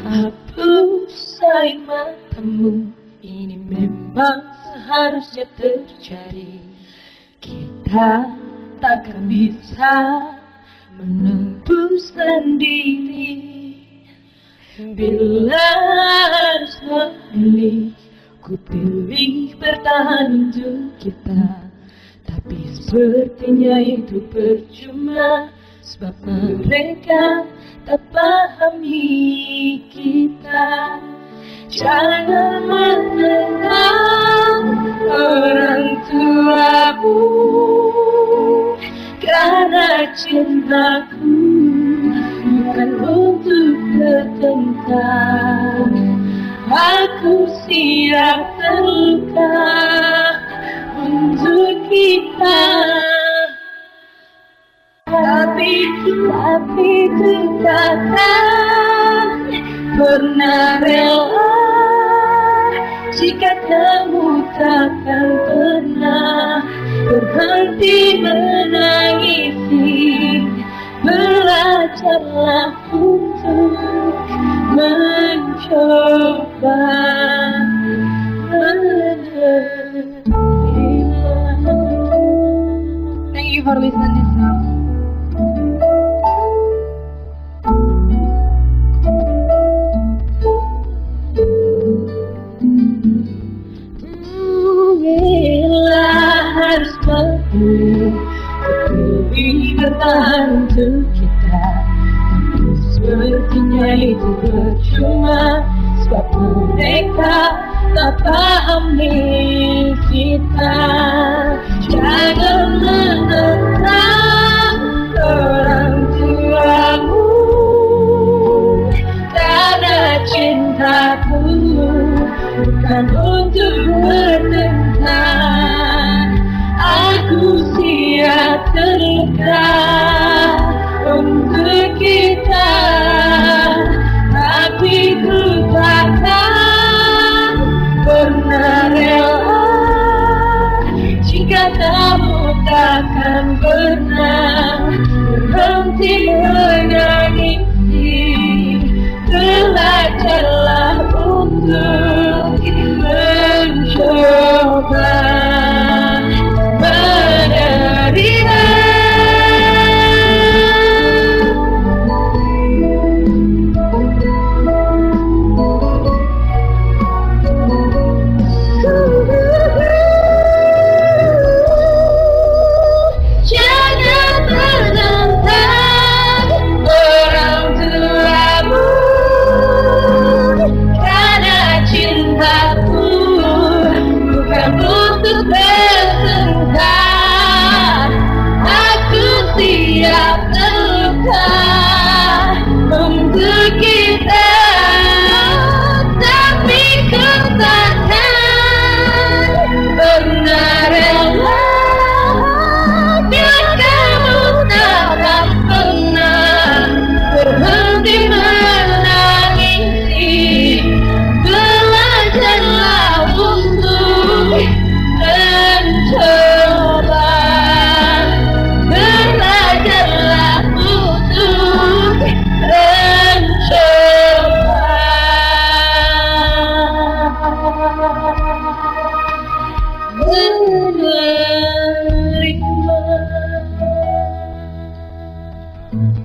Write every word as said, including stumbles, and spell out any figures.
Hapus air matamu, ini memang seharusnya terjadi. Kita takkan bisa menembus sendiri. Bila harus memilih, ku pilih bertahan untuk kita. Tapi sepertinya itu percuma, sebab mereka tak pahami kita. Jangan menentang orang tuamu, karena cintaku bukan untuk bertentang. Aku siap terluka untuk kita. Tapi, tapi ku takkan pernah rela jika kamu takkan pernah berhenti menangisi. Belajarlah untuk mencoba menerima. Thank you for listening this song. Bila harus memilih, lebih bertahan untuk kita. Tapi sepertinya itu percuma, sebab mereka tak pahami kita. Jangan menentang orang tuamu, karena cintaku bukan untuk bertentang. Aku siap terluka untuk kita. Tapi ku takkan pernah rela jika kamu takkan pernah berhenti menangisi. Belajarlah untuk mencoba menerima. Jangan menentang orang tuamu, karena cintaku bukan untuk bertentang. Aku siap terluka untuk kita. Tapi ku takkan pernah rela bila kamu takkan pernah berhenti menangisi. Belajarlah untuk mencoba. Belajarlah untuk mencoba menerima.